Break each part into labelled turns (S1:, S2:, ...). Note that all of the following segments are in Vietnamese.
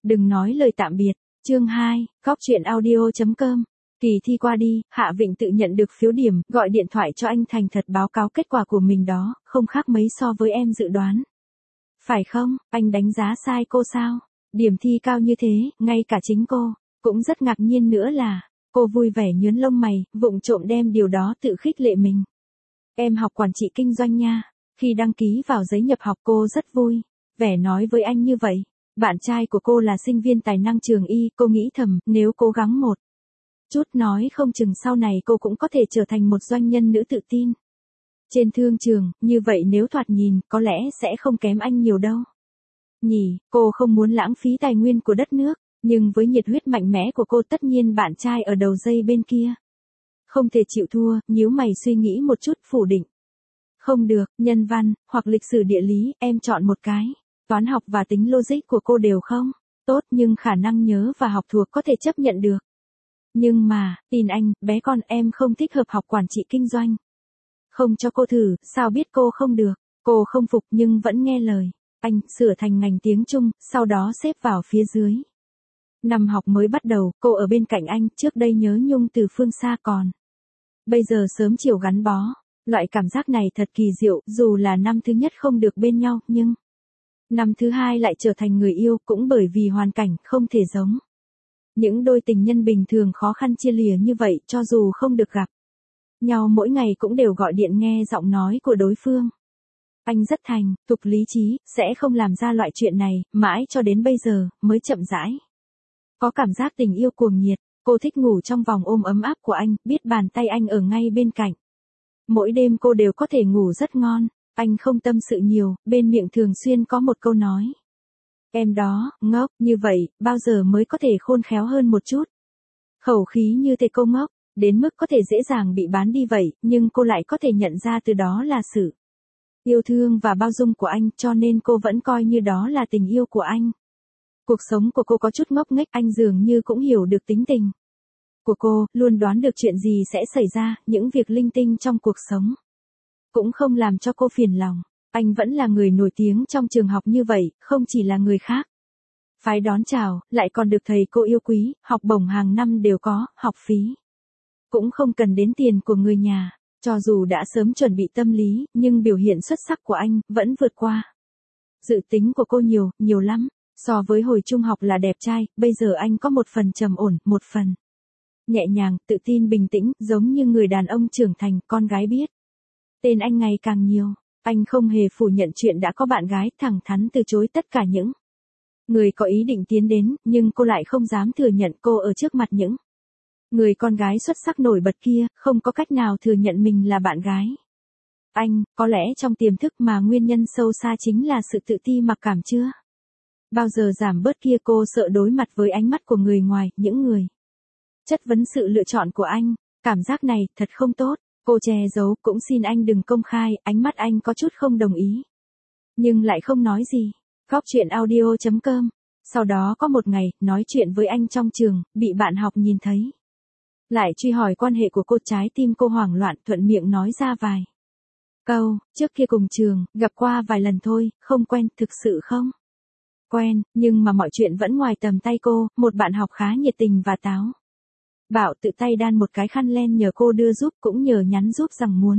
S1: Đừng nói lời tạm biệt. Chương 2, Góc truyện audio.com. Kỳ thi qua đi, Hạ Vịnh tự nhận được phiếu điểm, gọi điện thoại cho anh thành thật báo cáo kết quả của mình đó, không khác mấy so với em dự đoán. Phải không, anh đánh giá sai cô sao? Điểm thi cao như thế, ngay cả chính cô, cũng rất ngạc nhiên nữa là, cô vui vẻ nhướng lông mày, vụng trộm đem điều đó tự khích lệ mình. Em học quản trị kinh doanh nha. Khi đăng ký vào giấy nhập học cô rất vui, vẻ nói với anh như vậy. Bạn trai của cô là sinh viên tài năng trường y, cô nghĩ thầm, nếu cố gắng một chút nói không chừng sau này cô cũng có thể trở thành một doanh nhân nữ tự tin. Trên thương trường, như vậy nếu thoạt nhìn, có lẽ sẽ không kém anh nhiều đâu. Nhỉ, cô không muốn lãng phí tài nguyên của đất nước, nhưng với nhiệt huyết mạnh mẽ của cô tất nhiên bạn trai ở đầu dây bên kia không thể chịu thua, nhíu mày suy nghĩ một chút phủ định. Không được, nhân văn, hoặc lịch sử địa lý, em chọn một cái. Toán học và tính logic của cô đều không tốt nhưng khả năng nhớ và học thuộc có thể chấp nhận được. Nhưng mà, tin anh, bé con em không thích hợp học quản trị kinh doanh. Không cho cô thử, sao biết cô không được. Cô không phục nhưng vẫn nghe lời. Anh, sửa thành ngành tiếng Trung, sau đó xếp vào phía dưới. Năm học mới bắt đầu, cô ở bên cạnh anh, trước đây nhớ nhung từ phương xa còn. Bây giờ sớm chiều gắn bó. Loại cảm giác này thật kỳ diệu, dù là năm thứ nhất không được bên nhau, nhưng năm thứ hai lại trở thành người yêu, cũng bởi vì hoàn cảnh không thể giống. Những đôi tình nhân bình thường khó khăn chia lìa như vậy, cho dù không được gặp nhau mỗi ngày cũng đều gọi điện nghe giọng nói của đối phương. Anh rất thành thục lý trí, sẽ không làm ra loại chuyện này, mãi cho đến bây giờ, mới chậm rãi có cảm giác tình yêu cuồng nhiệt. Cô thích ngủ trong vòng ôm ấm áp của anh, biết bàn tay anh ở ngay bên cạnh. Mỗi đêm cô đều có thể ngủ rất ngon. Anh không tâm sự nhiều, bên miệng thường xuyên có một câu nói. Em đó, ngốc, như vậy, bao giờ mới có thể khôn khéo hơn một chút. Khẩu khí như thế cô ngốc, đến mức có thể dễ dàng bị bán đi vậy, nhưng cô lại có thể nhận ra từ đó là sự yêu thương và bao dung của anh, cho nên cô vẫn coi như đó là tình yêu của anh. Cuộc sống của cô có chút ngốc nghếch, anh dường như cũng hiểu được tính tình của cô, luôn đoán được chuyện gì sẽ xảy ra, những việc linh tinh trong cuộc sống cũng không làm cho cô phiền lòng. Anh vẫn là người nổi tiếng trong trường học như vậy, không chỉ là người khác phái đón chào, lại còn được thầy cô yêu quý, học bổng hàng năm đều có, học phí cũng không cần đến tiền của người nhà. Cho dù đã sớm chuẩn bị tâm lý, nhưng biểu hiện xuất sắc của anh vẫn vượt qua dự tính của cô nhiều lắm. So với hồi trung học là đẹp trai, bây giờ anh có một phần trầm ổn, một phần nhẹ nhàng, tự tin bình tĩnh, giống như người đàn ông trưởng thành. Con gái biết tên anh ngày càng nhiều. Anh không hề phủ nhận chuyện đã có bạn gái, thẳng thắn từ chối tất cả những người có ý định tiến đến, nhưng cô lại không dám thừa nhận cô ở trước mặt những người con gái xuất sắc nổi bật kia, không có cách nào thừa nhận mình là bạn gái. Anh, có lẽ trong tiềm thức mà nguyên nhân sâu xa chính là sự tự ti mặc cảm chưa bao giờ giảm bớt kia. Cô sợ đối mặt với ánh mắt của người ngoài, những người chất vấn sự lựa chọn của anh. Cảm giác này, thật không tốt. Cô che giấu, cũng xin anh đừng công khai, ánh mắt anh có chút không đồng ý. Nhưng lại không nói gì. Góc truyện audio.com. Sau đó có một ngày, nói chuyện với anh trong trường, bị bạn học nhìn thấy. Lại truy hỏi quan hệ của cô, trái tim cô hoảng loạn, thuận miệng nói ra vài câu, trước kia cùng trường, gặp qua vài lần thôi, không quen, thực sự không quen, nhưng mà mọi chuyện vẫn ngoài tầm tay cô. Một bạn học khá nhiệt tình và táo bạo tự tay đan một cái khăn len nhờ cô đưa giúp, cũng nhờ nhắn giúp rằng muốn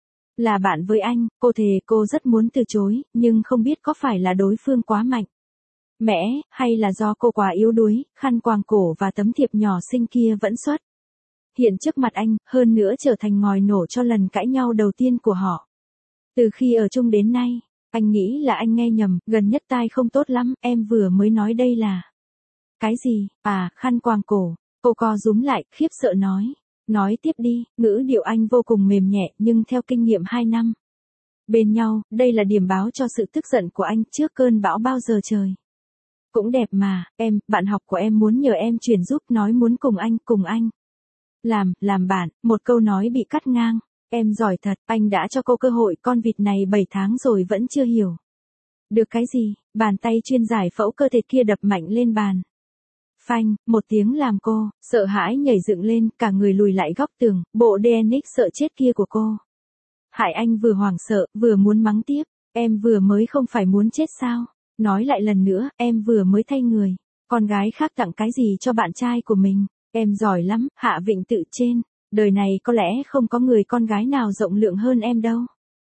S1: là bạn với anh. Cô thề cô rất muốn từ chối, nhưng không biết có phải là đối phương quá mạnh mẽ, hay là do cô quá yếu đuối. Khăn quàng cổ và tấm thiệp nhỏ xinh kia vẫn xuất hiện trước mặt anh, hơn nữa trở thành ngòi nổ cho lần cãi nhau đầu tiên của họ từ khi ở chung đến nay. Anh nghĩ là anh nghe nhầm, gần nhất tai không tốt lắm, em vừa mới nói đây là cái gì? À, khăn quàng cổ. Cô co rúm lại, khiếp sợ nói tiếp đi. Ngữ điệu anh vô cùng mềm nhẹ, nhưng theo kinh nghiệm 2 năm bên nhau, đây là điểm báo cho sự tức giận của anh trước cơn bão bao giờ trời cũng đẹp mà. Em, bạn học của em muốn nhờ em chuyển giúp, nói muốn cùng anh làm bạn. Một câu nói bị cắt ngang. Em giỏi thật, anh đã cho cô cơ hội, con vịt này 7 tháng rồi vẫn chưa hiểu được cái gì. Bàn tay chuyên giải phẫu cơ thể kia đập mạnh lên bàn. Phanh, một tiếng làm cô sợ hãi nhảy dựng lên, cả người lùi lại góc tường. Bộ DNX sợ chết kia của cô hại anh vừa hoảng sợ, vừa muốn mắng tiếp. Em vừa mới không phải muốn chết sao? Nói lại lần nữa, em vừa mới thay người con gái khác tặng cái gì cho bạn trai của mình, em giỏi lắm, Hạ Vịnh tự trên, đời này có lẽ không có người con gái nào rộng lượng hơn em đâu.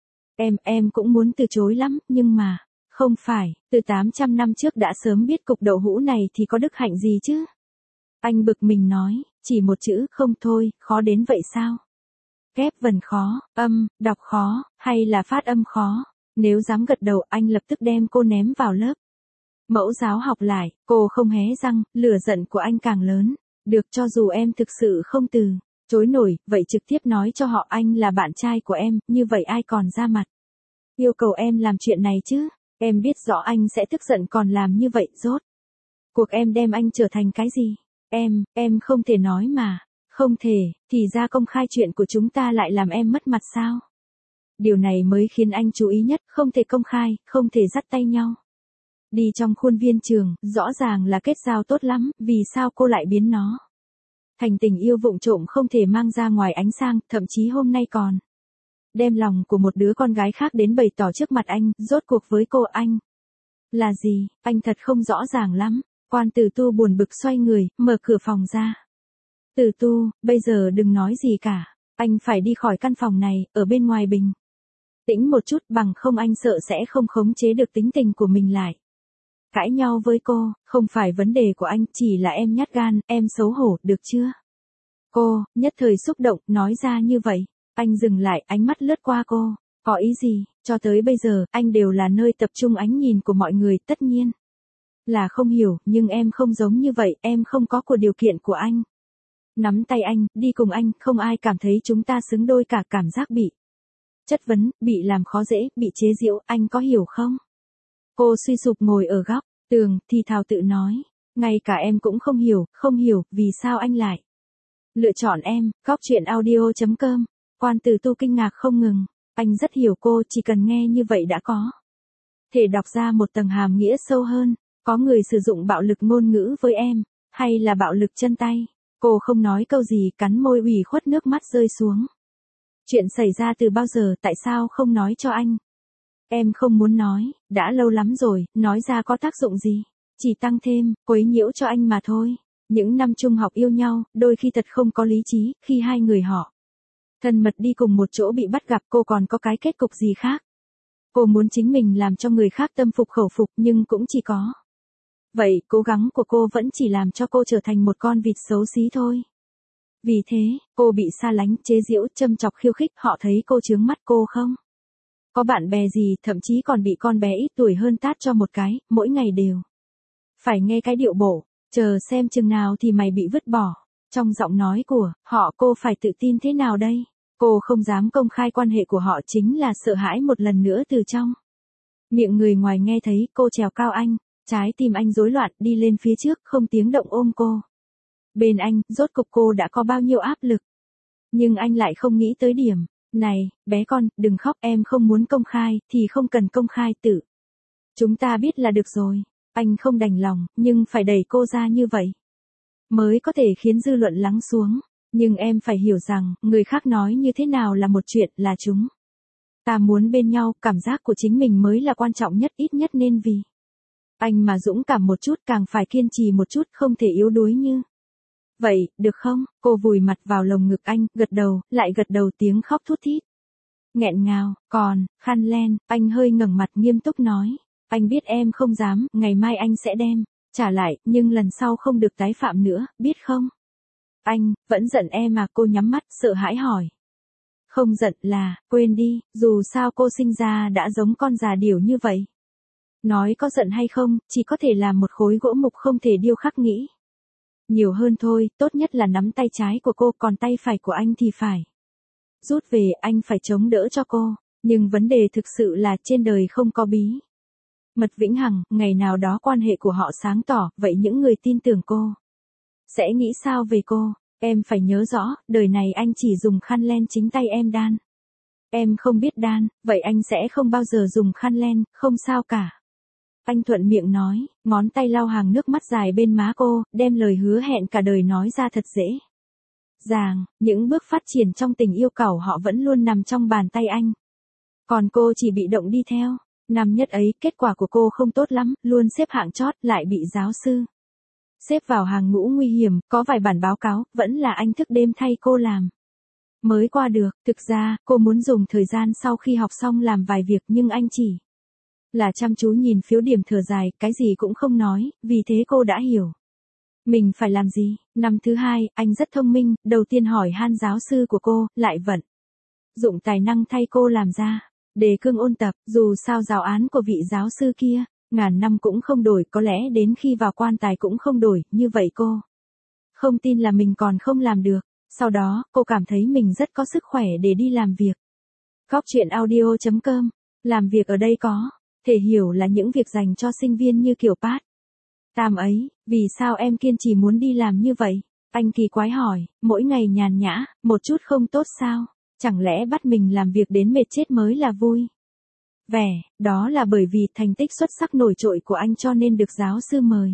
S1: Em cũng muốn từ chối lắm, nhưng mà, không phải, từ 800 năm trước đã sớm biết cục đậu hũ này thì có đức hạnh gì chứ? Anh bực mình nói, chỉ một chữ không thôi, khó đến vậy sao? Ghép vần khó, đọc khó, hay là phát âm khó? Nếu dám gật đầu anh lập tức đem cô ném vào lớp. Mẫu giáo học lại, cô không hé răng, lửa giận của anh càng lớn. Được, cho dù em thực sự không từ chối nổi, vậy trực tiếp nói cho họ anh là bạn trai của em, như vậy ai còn ra mặt yêu cầu em làm chuyện này chứ? Em biết rõ anh sẽ tức giận còn làm như vậy, rốt cuộc em đem anh trở thành cái gì? Em không thể nói mà. Không thể, thì ra công khai chuyện của chúng ta lại làm em mất mặt sao? Điều này mới khiến anh chú ý nhất, không thể công khai, không thể dắt tay nhau. Đi trong khuôn viên trường, rõ ràng là kết giao tốt lắm, vì sao cô lại biến nó thành tình yêu vụng trộm không thể mang ra ngoài ánh sáng, thậm chí hôm nay còn đem lòng của một đứa con gái khác đến bày tỏ trước mặt anh, rốt cuộc với cô anh là gì, anh thật không rõ ràng lắm. Quan Tử Tu buồn bực xoay người, mở cửa phòng ra. Tử Tu, bây giờ đừng nói gì cả, anh phải đi khỏi căn phòng này, ở bên ngoài bình tĩnh một chút, bằng không anh sợ sẽ không khống chế được tính tình của mình lại. Cãi nhau với cô, không phải vấn đề của anh, chỉ là em nhát gan, em xấu hổ, được chưa? Cô, nhất thời xúc động, nói ra như vậy. Anh dừng lại, ánh mắt lướt qua cô. Có ý gì? Cho tới bây giờ, anh đều là nơi tập trung ánh nhìn của mọi người, tất nhiên là không hiểu, nhưng em không giống như vậy, em không có của điều kiện của anh. Nắm tay anh, đi cùng anh, không ai cảm thấy chúng ta xứng đôi cả, cảm giác bị chất vấn, bị làm khó dễ, bị chế giễu, anh có hiểu không? Cô suy sụp ngồi ở góc tường, thì thào tự nói, ngay cả em cũng không hiểu, vì sao anh lại lựa chọn em. Góc chuyện audio.com. Quan Tử Tu kinh ngạc không ngừng, anh rất hiểu cô, chỉ cần nghe như vậy đã có thể đọc ra một tầng hàm nghĩa sâu hơn. Có người sử dụng bạo lực ngôn ngữ với em, hay là bạo lực chân tay? Cô không nói câu gì, cắn môi ủy khuất, nước mắt rơi xuống. Chuyện xảy ra từ bao giờ, tại sao không nói cho anh? Em không muốn nói, đã lâu lắm rồi, nói ra có tác dụng gì? Chỉ tăng thêm, quấy nhiễu cho anh mà thôi. Những năm trung học yêu nhau, đôi khi thật không có lý trí, khi hai người họ thân mật đi cùng một chỗ bị bắt gặp, cô còn có cái kết cục gì khác? Cô muốn chính mình làm cho người khác tâm phục khẩu phục, nhưng cũng chỉ có vậy, cố gắng của cô vẫn chỉ làm cho cô trở thành một con vịt xấu xí thôi. Vì thế, cô bị xa lánh, chế giễu, châm chọc, khiêu khích, họ thấy cô chướng mắt, cô không có bạn bè gì, thậm chí còn bị con bé ít tuổi hơn tát cho một cái, mỗi ngày đều phải nghe cái điệu bộ, chờ xem chừng nào thì mày bị vứt bỏ. Trong giọng nói của họ, cô phải tự tin thế nào đây? Cô không dám công khai quan hệ của họ, chính là sợ hãi một lần nữa từ trong miệng người ngoài nghe thấy. Cô trèo cao anh, trái tim anh rối loạn, đi lên phía trước, không tiếng động ôm cô. Bên anh, rốt cục cô đã có bao nhiêu áp lực. Nhưng anh lại không nghĩ tới điểm này. Bé con, đừng khóc, em không muốn công khai, thì không cần công khai, tự chúng ta biết là được rồi. Anh không đành lòng, nhưng phải đẩy cô ra như vậy mới có thể khiến dư luận lắng xuống. Nhưng em phải hiểu rằng, người khác nói như thế nào là một chuyện, là chúng ta muốn bên nhau, cảm giác của chính mình mới là quan trọng nhất, ít nhất nên vì anh mà dũng cảm một chút, càng phải kiên trì một chút, không thể yếu đuối như vậy, được không? Cô vùi mặt vào lồng ngực anh, gật đầu, lại gật đầu, tiếng khóc thút thít nghẹn ngào. Còn khăn len, anh hơi ngẩng mặt, nghiêm túc nói, anh biết em không dám, ngày mai anh sẽ đem trả lại, nhưng lần sau không được tái phạm nữa, biết không? Anh vẫn giận em à? Cô nhắm mắt, sợ hãi hỏi. Không giận, là quên đi, dù sao cô sinh ra đã giống con già điểu như vậy. Nói có giận hay không, chỉ có thể làm một khối gỗ mục, không thể điêu khắc nghĩ nhiều hơn thôi. Tốt nhất là nắm tay trái của cô, còn tay phải của anh thì phải rút về, anh phải chống đỡ cho cô. Nhưng vấn đề thực sự là trên đời không có bí mật vĩnh hằng, ngày nào đó quan hệ của họ sáng tỏ, vậy những người tin tưởng cô sẽ nghĩ sao về cô? Em phải nhớ rõ, đời này anh chỉ dùng khăn len chính tay em đan. Em không biết đan, vậy anh sẽ không bao giờ dùng khăn len, không sao cả. Anh thuận miệng nói, ngón tay lau hàng nước mắt dài bên má cô, đem lời hứa hẹn cả đời nói ra thật dễ dàng. Những bước phát triển trong tình yêu cầu họ vẫn luôn nằm trong bàn tay anh. Còn cô chỉ bị động đi theo. Năm nhất ấy, kết quả của cô không tốt lắm, luôn xếp hạng chót, lại bị giáo sư xếp vào hàng ngũ nguy hiểm, có vài bản báo cáo, vẫn là anh thức đêm thay cô làm. Mới qua được, thực ra, cô muốn dùng thời gian sau khi học xong làm vài việc nhưng anh chỉ là chăm chú nhìn phiếu điểm thở dài, cái gì cũng không nói, vì thế cô đã hiểu. Mình phải làm gì? Năm thứ hai, anh rất thông minh, đầu tiên hỏi han giáo sư của cô, lại vận dụng tài năng thay cô làm ra đề cương ôn tập, dù sao giáo án của vị giáo sư kia, ngàn năm cũng không đổi, có lẽ đến khi vào quan tài cũng không đổi, như vậy cô không tin là mình còn không làm được. Sau đó, cô cảm thấy mình rất có sức khỏe để đi làm việc. Góc chuyện audio.com. Làm việc ở đây có thể hiểu là những việc dành cho sinh viên như kiểu Pat Tam ấy, vì sao em kiên trì muốn đi làm như vậy? Anh kỳ quái hỏi, mỗi ngày nhàn nhã, một chút không tốt sao? Chẳng lẽ bắt mình làm việc đến mệt chết mới là vui? Vẻ, đó là bởi vì thành tích xuất sắc nổi trội của anh cho nên được giáo sư mời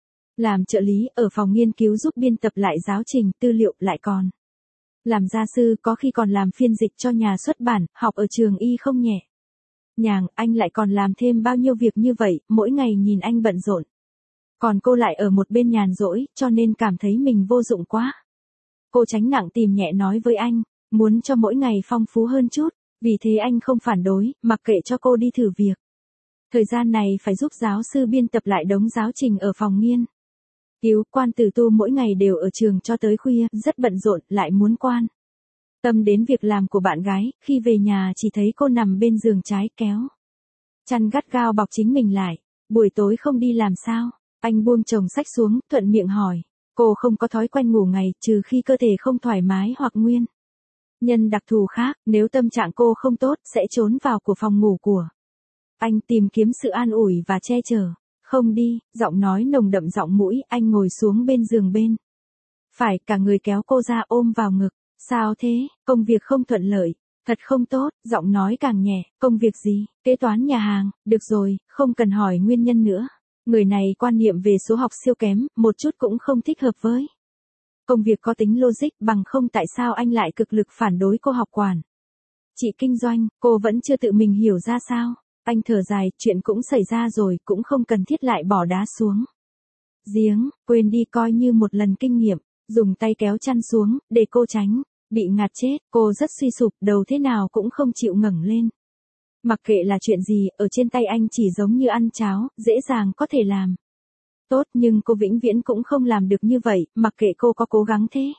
S1: làm trợ lý ở phòng nghiên cứu giúp biên tập lại giáo trình, tư liệu, lại còn làm gia sư, có khi còn làm phiên dịch cho nhà xuất bản, học ở trường y không nhẹ nhàng, anh lại còn làm thêm bao nhiêu việc như vậy, mỗi ngày nhìn anh bận rộn. Còn cô lại ở một bên nhàn rỗi, cho nên cảm thấy mình vô dụng quá. Cô tránh nặng tìm nhẹ nói với anh, muốn cho mỗi ngày phong phú hơn chút, vì thế anh không phản đối, mặc kệ cho cô đi thử việc. Thời gian này phải giúp giáo sư biên tập lại đống giáo trình ở phòng nghiên cứu, Quan Tử Tu mỗi ngày đều ở trường cho tới khuya, rất bận rộn, lại muốn quan tâm đến việc làm của bạn gái, khi về nhà chỉ thấy cô nằm bên giường trái kéo chăn gắt gao bọc chính mình lại. Buổi tối không đi làm sao? Anh buông chồng sách xuống, thuận miệng hỏi. Cô không có thói quen ngủ ngày, trừ khi cơ thể không thoải mái hoặc nguyên nhân đặc thù khác, nếu tâm trạng cô không tốt, sẽ trốn vào của phòng ngủ của anh, tìm kiếm sự an ủi và che chở. Không đi, giọng nói nồng đậm giọng mũi, anh ngồi xuống bên giường bên phải, cả người kéo cô ra ôm vào ngực. Sao thế, công việc không thuận lợi, thật không tốt, giọng nói càng nhẹ, công việc gì, kế toán nhà hàng, được rồi, không cần hỏi nguyên nhân nữa. Người này quan niệm về số học siêu kém, một chút cũng không thích hợp với công việc có tính logic, bằng không tại sao anh lại cực lực phản đối cô học quản trị kinh doanh, cô vẫn chưa tự mình hiểu ra sao. Anh thở dài, chuyện cũng xảy ra rồi, cũng không cần thiết lại bỏ đá xuống giếng, quên đi coi như một lần kinh nghiệm, dùng tay kéo chăn xuống, để cô tránh bị ngạt chết. Cô rất suy sụp, đầu thế nào cũng không chịu ngẩng lên. Mặc kệ là chuyện gì, ở trên tay anh chỉ giống như ăn cháo, dễ dàng có thể làm tốt, nhưng cô vĩnh viễn cũng không làm được như vậy, mặc kệ cô có cố gắng thế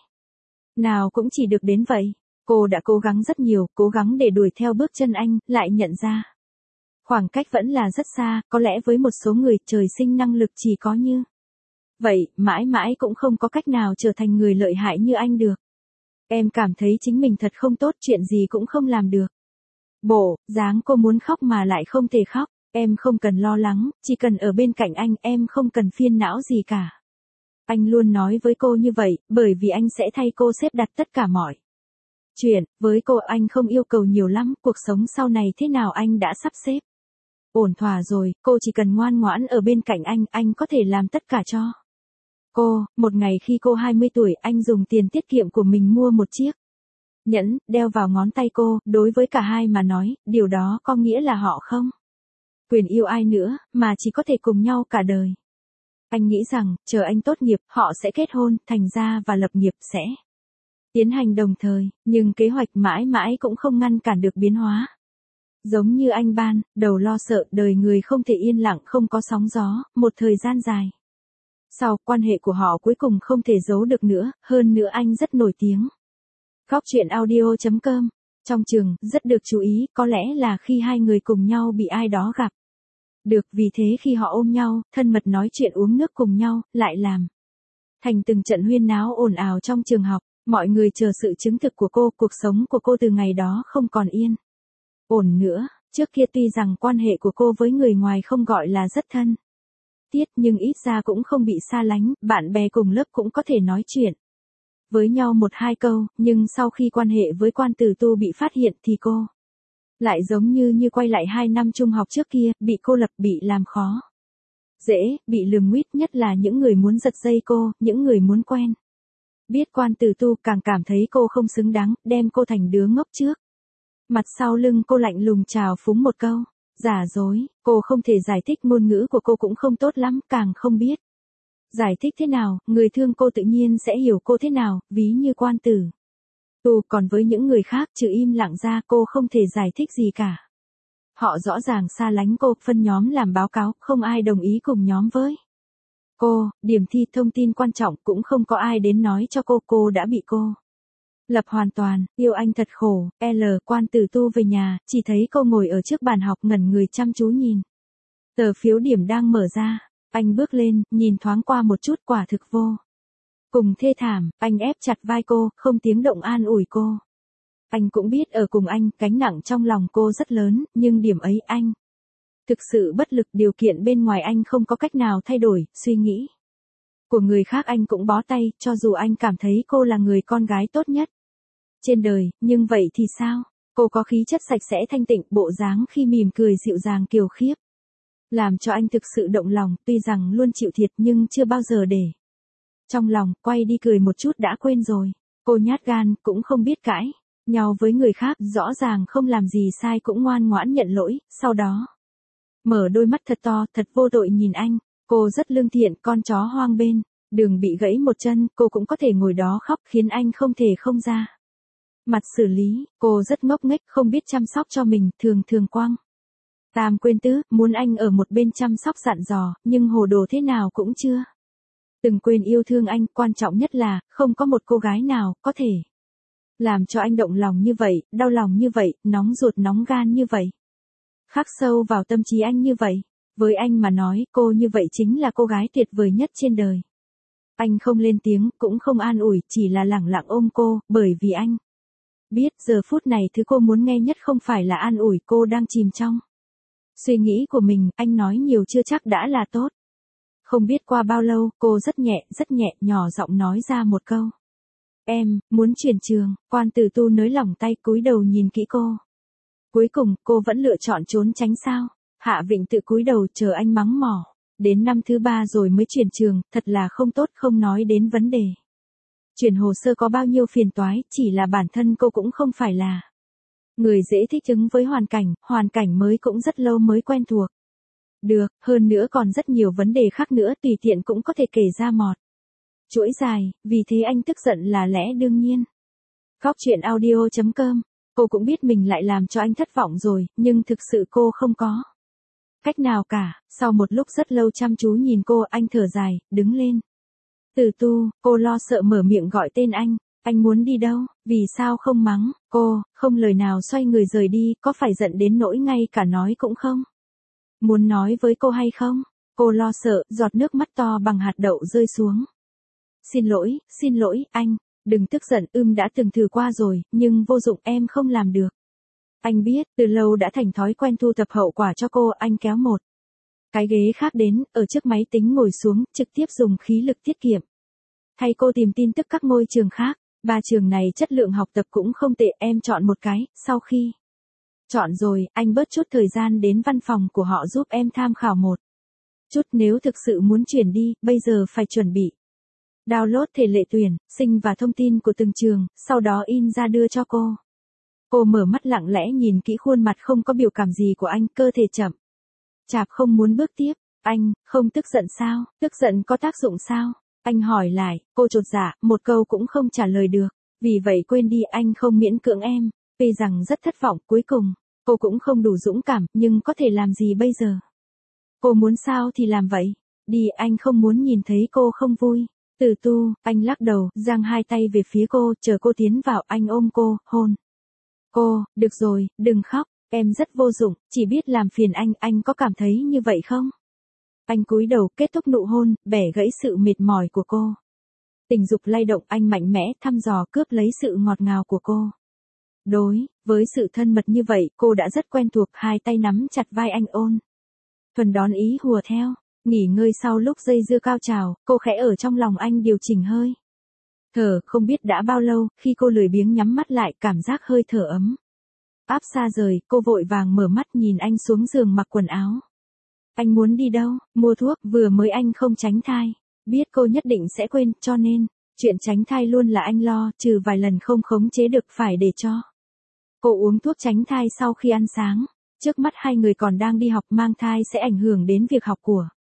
S1: nào cũng chỉ được đến vậy. Cô đã cố gắng rất nhiều, cố gắng để đuổi theo bước chân anh, lại nhận ra khoảng cách vẫn là rất xa, có lẽ với một số người trời sinh năng lực chỉ có như vậy, mãi mãi cũng không có cách nào trở thành người lợi hại như anh được. Em cảm thấy chính mình thật không tốt, chuyện gì cũng không làm được. Bộ dáng cô muốn khóc mà lại không thể khóc. Em không cần lo lắng, chỉ cần ở bên cạnh anh, em không cần phiền não gì cả. Anh luôn nói với cô như vậy, bởi vì anh sẽ thay cô xếp đặt tất cả mọi chuyện. Với cô anh không yêu cầu nhiều lắm, cuộc sống sau này thế nào anh đã sắp xếp ổn thỏa rồi, cô chỉ cần ngoan ngoãn ở bên cạnh anh có thể làm tất cả cho cô. Một ngày khi cô 20 tuổi, anh dùng tiền tiết kiệm của mình mua một chiếc nhẫn, đeo vào ngón tay cô. Đối với cả hai mà nói, điều đó có nghĩa là họ không quyền yêu ai nữa, mà chỉ có thể cùng nhau cả đời. Anh nghĩ rằng, chờ anh tốt nghiệp, họ sẽ kết hôn, thành gia và lập nghiệp sẽ tiến hành đồng thời, nhưng kế hoạch mãi mãi cũng không ngăn cản được biến hóa. Giống như anh ban đầu lo sợ đời người không thể yên lặng, không có sóng gió, một thời gian dài sau, quan hệ của họ cuối cùng không thể giấu được nữa, hơn nữa anh rất nổi tiếng. Góc chuyện audio.com. Trong trường, rất được chú ý, có lẽ là khi hai người cùng nhau bị ai đó gặp được, vì thế khi họ ôm nhau, thân mật nói chuyện uống nước cùng nhau, lại làm thành từng trận huyên náo ồn ào trong trường học. Mọi người chờ sự chứng thực của cô, cuộc sống của cô từ ngày đó không còn yên ổn nữa. Trước kia tuy rằng quan hệ của cô với người ngoài không gọi là rất thân thiết, nhưng ít ra cũng không bị xa lánh, bạn bè cùng lớp cũng có thể nói chuyện với nhau một hai câu, nhưng sau khi quan hệ với Quan Tử Tu bị phát hiện thì cô lại giống như quay lại 2 năm trung học trước kia, bị cô lập, bị làm khó dễ, bị lườm nguýt, nhất là những người muốn giật dây cô, những người muốn quen biết Quan Tử Tu, càng cảm thấy cô không xứng đáng, đem cô thành đứa ngốc trước mặt sau lưng cô, lạnh lùng chào phúng một câu giả dối. Cô không thể giải thích, ngôn ngữ của cô cũng không tốt lắm, càng không biết Giải thích thế nào, người thương cô tự nhiên sẽ hiểu cô thế nào, ví như Quan Tử Tu, còn với những người khác trừ im lặng ra cô không thể giải thích gì cả. Họ rõ ràng xa lánh cô, phân nhóm làm báo cáo, không ai đồng ý cùng nhóm với cô, điểm thi thông tin quan trọng cũng không có ai đến nói cho cô đã bị cô lập hoàn toàn, yêu anh thật khổ, Quan Tử Tu về nhà, chỉ thấy cô ngồi ở trước bàn học ngẩn người chăm chú nhìn. Tờ phiếu điểm đang mở ra, anh bước lên, nhìn thoáng qua một chút quả thực vô cùng thê thảm, anh ép chặt vai cô, không tiếng động an ủi cô. Anh cũng biết ở cùng anh, cánh nặng trong lòng cô rất lớn, nhưng điểm ấy anh thực sự bất lực, điều kiện bên ngoài anh không có cách nào thay đổi, suy nghĩ của người khác anh cũng bó tay, cho dù anh cảm thấy cô là người con gái tốt nhất trên đời, nhưng vậy thì sao? Cô có khí chất sạch sẽ thanh tịnh, bộ dáng khi mỉm cười dịu dàng kiều khiếp, làm cho anh thực sự động lòng, tuy rằng luôn chịu thiệt nhưng chưa bao giờ để trong lòng, quay đi cười một chút đã quên rồi. Cô nhát gan, cũng không biết cãi nhau với người khác, rõ ràng không làm gì sai cũng ngoan ngoãn nhận lỗi, sau đó mở đôi mắt thật to, thật vô tội nhìn anh. Cô rất lương thiện, con chó hoang bên đường bị gãy một chân, cô cũng có thể ngồi đó khóc, khiến anh không thể không ra mặt xử lý. Cô rất ngốc nghếch, không biết chăm sóc cho mình, thường thường quăng tam quên tứ, muốn anh ở một bên chăm sóc dặn dò, nhưng hồ đồ thế nào cũng chưa từng quên yêu thương anh, quan trọng nhất là, không có một cô gái nào có thể làm cho anh động lòng như vậy, đau lòng như vậy, nóng ruột nóng gan như vậy. Khắc sâu vào tâm trí anh như vậy. Với anh mà nói, cô như vậy chính là cô gái tuyệt vời nhất trên đời. Anh không lên tiếng, cũng không an ủi, chỉ là lẳng lặng ôm cô, bởi vì anh biết giờ phút này thứ cô muốn nghe nhất không phải là an ủi, cô đang chìm trong suy nghĩ của mình, anh nói nhiều chưa chắc đã là tốt. Không biết qua bao lâu, cô rất nhẹ, nhỏ giọng nói ra một câu. Em, muốn chuyển trường. Quan Tử Tu nới lỏng tay, cúi đầu nhìn kỹ cô. Cuối cùng, cô vẫn lựa chọn trốn tránh sao? Hạ Vịnh tự cúi đầu chờ anh mắng mỏ. Đến năm thứ 3 rồi mới chuyển trường, thật là không tốt, không nói đến vấn đề chuyển hồ sơ có bao nhiêu phiền toái, chỉ là bản thân cô cũng không phải là người dễ thích ứng với hoàn cảnh mới cũng rất lâu mới quen thuộc. Được, hơn nữa còn rất nhiều vấn đề khác nữa, tùy tiện cũng có thể kể ra một chuỗi dài, vì thế anh tức giận là lẽ đương nhiên. Góc chuyện audio.com, cô cũng biết mình lại làm cho anh thất vọng rồi, nhưng thực sự cô không có cách nào cả. Sau một lúc rất lâu chăm chú nhìn cô, anh thở dài, đứng lên. Tử Tu, cô lo sợ mở miệng gọi tên anh muốn đi đâu, vì sao không mắng, cô, không lời nào xoay người rời đi, có phải giận đến nỗi ngay cả nói cũng không muốn nói với cô hay không? Cô lo sợ, giọt nước mắt to bằng hạt đậu rơi xuống. Xin lỗi, anh, đừng tức giận, đã từng thử qua rồi, nhưng vô dụng, em không làm được. Anh biết, từ lâu đã thành thói quen thu thập hậu quả cho cô, anh kéo một cái ghế khác đến, ở trước máy tính ngồi xuống, trực tiếp dùng khí lực tiết kiệm. Thay cô tìm tin tức các ngôi trường khác, 3 trường này chất lượng học tập cũng không tệ, em chọn một cái, sau khi chọn rồi, anh bớt chút thời gian đến văn phòng của họ giúp em tham khảo một chút, nếu thực sự muốn chuyển đi, bây giờ phải chuẩn bị download thể lệ tuyển sinh và thông tin của từng trường, sau đó in ra đưa cho cô. Cô mở mắt lặng lẽ nhìn kỹ khuôn mặt không có biểu cảm gì của anh, cơ thể chậm chạp không muốn bước tiếp. Anh, không tức giận sao? Tức giận có tác dụng sao? Anh hỏi lại, cô chột dạ, một câu cũng không trả lời được. Vì vậy quên đi, anh không miễn cưỡng em. Tuy rằng rất thất vọng, cuối cùng, cô cũng không đủ dũng cảm, nhưng có thể làm gì bây giờ? Cô muốn sao thì làm vậy. Đi, anh không muốn nhìn thấy cô không vui. Tử Tu, anh lắc đầu, giang hai tay về phía cô, chờ cô tiến vào, anh ôm cô, hôn cô. Được rồi, đừng khóc, em rất vô dụng, chỉ biết làm phiền anh có cảm thấy như vậy không? Anh cúi đầu, kết thúc nụ hôn, bẻ gãy sự mệt mỏi của cô. Tình dục lay động, anh mạnh mẽ, thăm dò cướp lấy sự ngọt ngào của cô. Đối với sự thân mật như vậy, cô đã rất quen thuộc, hai tay nắm chặt vai anh ôn thuần đón ý hùa theo. Nghỉ ngơi sau lúc dây dưa cao trào, cô khẽ ở trong lòng anh điều chỉnh hơi thở, không biết đã bao lâu, khi cô lười biếng nhắm mắt lại, cảm giác hơi thở ấm áp xa rời, cô vội vàng mở mắt nhìn anh xuống giường mặc quần áo. Anh muốn đi đâu? Mua thuốc, vừa mới anh không tránh thai. Biết cô nhất định sẽ quên, cho nên, chuyện tránh thai luôn là anh lo, trừ vài lần không khống chế được phải để cho cô uống thuốc tránh thai sau khi ăn sáng. Trước mắt hai người còn đang đi học, mang thai sẽ ảnh hưởng đến việc học của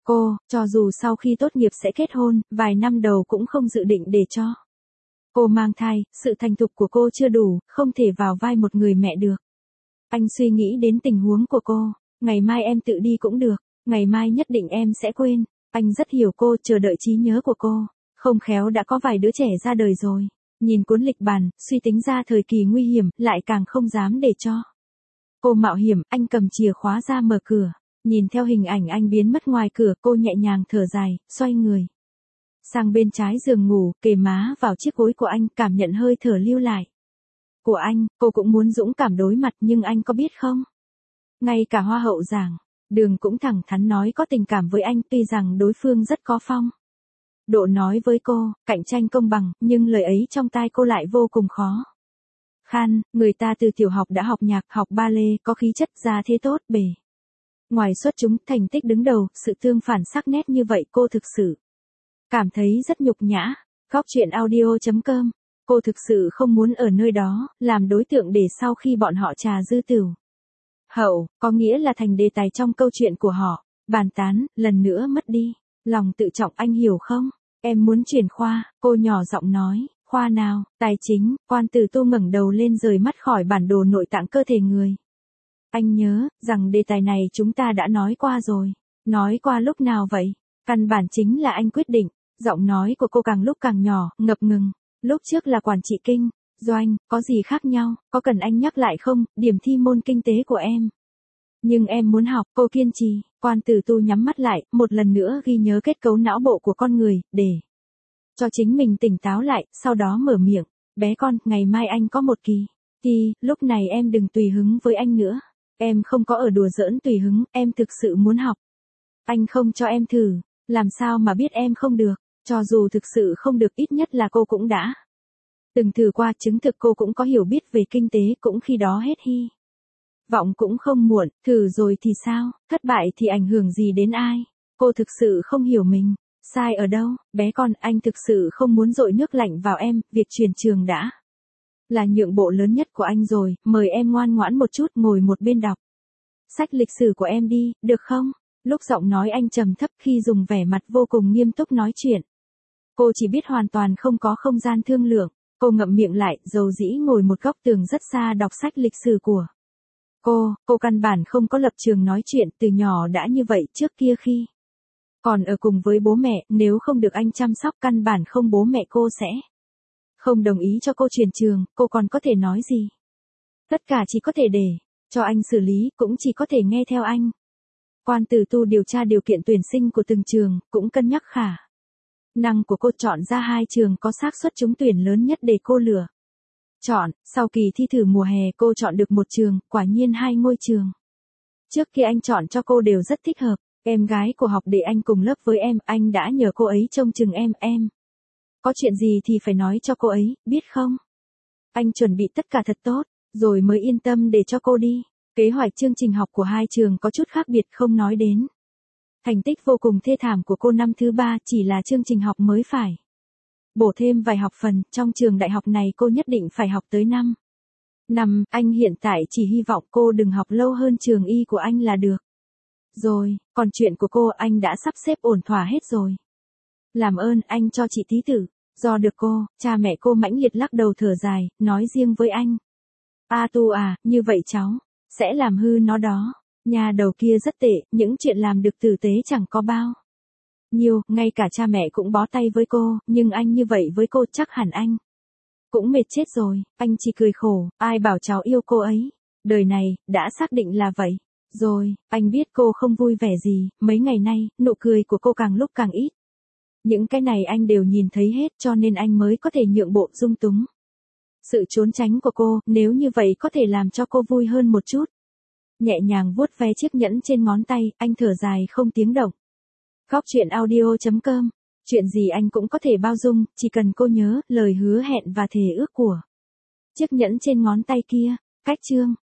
S1: Cô, cho dù sau khi tốt nghiệp sẽ kết hôn, vài năm đầu cũng không dự định để cho cô mang thai, sự thành thục của cô chưa đủ, không thể vào vai một người mẹ được. Anh suy nghĩ đến tình huống của cô, ngày mai em tự đi cũng được, ngày mai nhất định em sẽ quên. Anh rất hiểu cô, chờ đợi trí nhớ của cô, không khéo đã có vài đứa trẻ ra đời rồi. Nhìn cuốn lịch bàn, suy tính ra thời kỳ nguy hiểm, lại càng không dám để cho cô mạo hiểm. Anh cầm chìa khóa ra mở cửa, nhìn theo hình ảnh anh biến mất ngoài cửa, cô nhẹ nhàng thở dài, xoay người sang bên trái giường ngủ, kề má vào chiếc gối của anh, cảm nhận hơi thở lưu lại của anh. Cô cũng muốn dũng cảm đối mặt, nhưng anh có biết không? Ngay cả Hoa hậu Giảng Đường cũng thẳng thắn nói có tình cảm với anh, tuy rằng đối phương rất có phong độ nói với cô, cạnh tranh công bằng, nhưng lời ấy trong tai cô lại vô cùng khó khăn. Người ta từ tiểu học đã học nhạc, học ba lê, có khí chất, ra thế tốt, bề ngoài xuất chúng, thành tích đứng đầu, sự tương phản sắc nét như vậy cô thực sự cảm thấy rất nhục nhã. Góc truyện audio.com. Cô thực sự không muốn ở nơi đó, làm đối tượng để sau khi bọn họ trà dư tửu hậu, có nghĩa là thành đề tài trong câu chuyện của họ, bàn tán, lần nữa mất đi lòng tự trọng, anh hiểu không? Em muốn chuyển khoa, cô nhỏ giọng nói, khoa nào? Tài chính. Quan Tử Tu ngẩng đầu lên rời mắt khỏi bản đồ nội tạng cơ thể người. Anh nhớ rằng đề tài này chúng ta đã nói qua rồi. Nói qua lúc nào vậy? Căn bản chính là anh quyết định. Giọng nói của cô càng lúc càng nhỏ, ngập ngừng. Lúc trước là quản trị kinh doanh, có gì khác nhau, có cần anh nhắc lại không? Điểm thi môn kinh tế của em. Nhưng em muốn học, cô kiên trì. Quan Tử Tu nhắm mắt lại, một lần nữa ghi nhớ kết cấu não bộ của con người, để cho chính mình tỉnh táo lại, sau đó mở miệng. Bé con, ngày mai anh có một kỳ thi, lúc này em đừng tùy hứng với anh nữa. Em không có ở đùa giỡn tùy hứng, em thực sự muốn học. Anh không cho em thử, làm sao mà biết em không được, cho dù thực sự không được ít nhất là cô cũng đã từng thử qua, chứng thực cô cũng có hiểu biết về kinh tế, cũng khi đó hết hy vọng cũng không muộn, thử rồi thì sao, thất bại thì ảnh hưởng gì đến ai. Cô thực sự không hiểu mình sai ở đâu. Bé con, anh thực sự không muốn dội nước lạnh vào em, việc chuyển trường đã là nhượng bộ lớn nhất của anh rồi, mời em ngoan ngoãn một chút, ngồi một bên đọc sách lịch sử của em đi, được không? Lúc giọng nói anh trầm thấp, khi dùng vẻ mặt vô cùng nghiêm túc nói chuyện, cô chỉ biết hoàn toàn không có không gian thương lượng. Cô ngậm miệng lại, dầu dĩ ngồi một góc tường rất xa đọc sách lịch sử của cô căn bản không có lập trường nói chuyện, từ nhỏ đã như vậy. Trước kia khi còn ở cùng với bố mẹ, nếu không được anh chăm sóc, căn bản không, bố mẹ cô sẽ không đồng ý cho cô chuyển trường. Cô còn có thể nói gì? Tất cả chỉ có thể để cho anh xử lý, cũng chỉ có thể nghe theo anh. Quan Tử Tu điều tra điều kiện tuyển sinh của từng trường, cũng cân nhắc khả năng của cô, chọn ra 2 trường có xác suất trúng tuyển lớn nhất để cô lựa chọn. Sau kỳ thi thử mùa hè, cô chọn được một trường, quả nhiên 2 ngôi trường trước khi anh chọn cho cô đều rất thích hợp. Em gái của học để anh cùng lớp với em, anh đã nhờ cô ấy trông chừng em có chuyện gì thì phải nói cho cô ấy, biết không? Anh chuẩn bị tất cả thật tốt, rồi mới yên tâm để cho cô đi. Kế hoạch chương trình học của 2 trường có chút khác biệt, không nói đến thành tích vô cùng thê thảm của cô năm thứ 3, chỉ là chương trình học mới phải bổ thêm vài học phần. Trong trường đại học này cô nhất định phải học tới 5 năm. Anh hiện tại chỉ hy vọng cô đừng học lâu hơn trường y của anh là được rồi. Còn chuyện của cô, anh đã sắp xếp ổn thỏa hết rồi. Làm ơn anh cho chị tí tự do được cô. Cha mẹ cô mãnh liệt lắc đầu thở dài, nói riêng với anh. A Tu à, như vậy cháu sẽ làm hư nó đó. Nhà đầu kia rất tệ, những chuyện làm được tử tế chẳng có bao nhiêu, ngay cả cha mẹ cũng bó tay với cô, nhưng anh như vậy với cô chắc hẳn anh cũng mệt chết rồi. Anh chỉ cười khổ, ai bảo cháu yêu cô ấy. Đời này, đã xác định là vậy rồi. Anh biết cô không vui vẻ gì, mấy ngày nay, nụ cười của cô càng lúc càng ít. Những cái này anh đều nhìn thấy hết, cho nên anh mới có thể nhượng bộ dung túng sự trốn tránh của cô, nếu như vậy có thể làm cho cô vui hơn một chút. Nhẹ nhàng vuốt ve chiếc nhẫn trên ngón tay, anh thở dài không tiếng động. Góc truyện audio.com. Chuyện gì anh cũng có thể bao dung, chỉ cần cô nhớ lời hứa hẹn và thề ước của chiếc nhẫn trên ngón tay kia. Cách chương